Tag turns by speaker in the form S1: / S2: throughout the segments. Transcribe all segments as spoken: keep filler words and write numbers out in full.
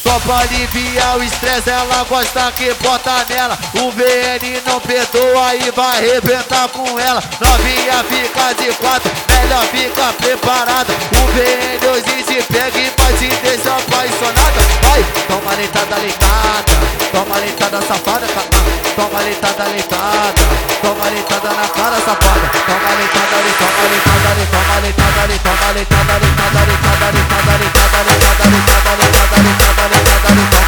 S1: Só pra aliviar o estresse, ela gosta que bota nela. O V N não perdoa e vai arrebentar com ela. Novinha fica de quatro, melhor fica preparada. O V N hoje te pega e vai te deixar apaixonada. Vai, toma leitada, leitada, toma leitada safada. Toma leitada, leitada, toma leitada na cara safada. Toma leitada, toma leitada, toma leitada, toma leitada, leitada, leitada, leitada, leitada, leitada, leitada, leitada, leitada, leitada,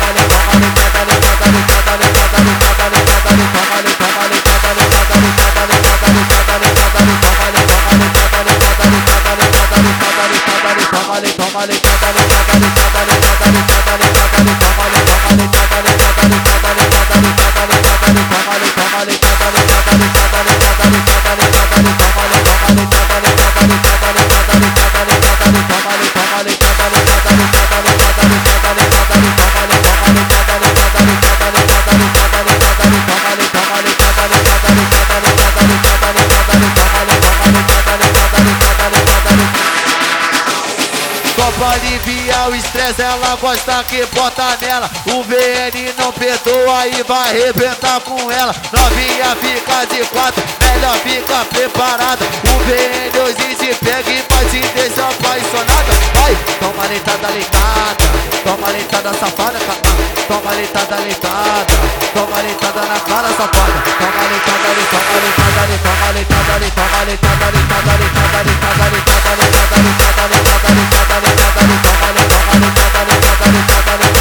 S1: Só pra aliviar o estresse, ela gosta que bota nela. O V N não perdoa e vai arrebentar com ela. Novinha fica de quatro, melhor fica preparada. O V N hoje te pega e vai te deixar apaixonada. Vai, toma leitada, leitada, toma leitada safada. Toma leitada, leitada, toma leitada na cara safada. Toma leitada, toma leitada, toma leitada, toma leitada, leitada, leitada, leitada, leitada, leitada, leitada, leitada, leitada, leitada, leitada, leitada, leitada, leitada, leitada, leitada,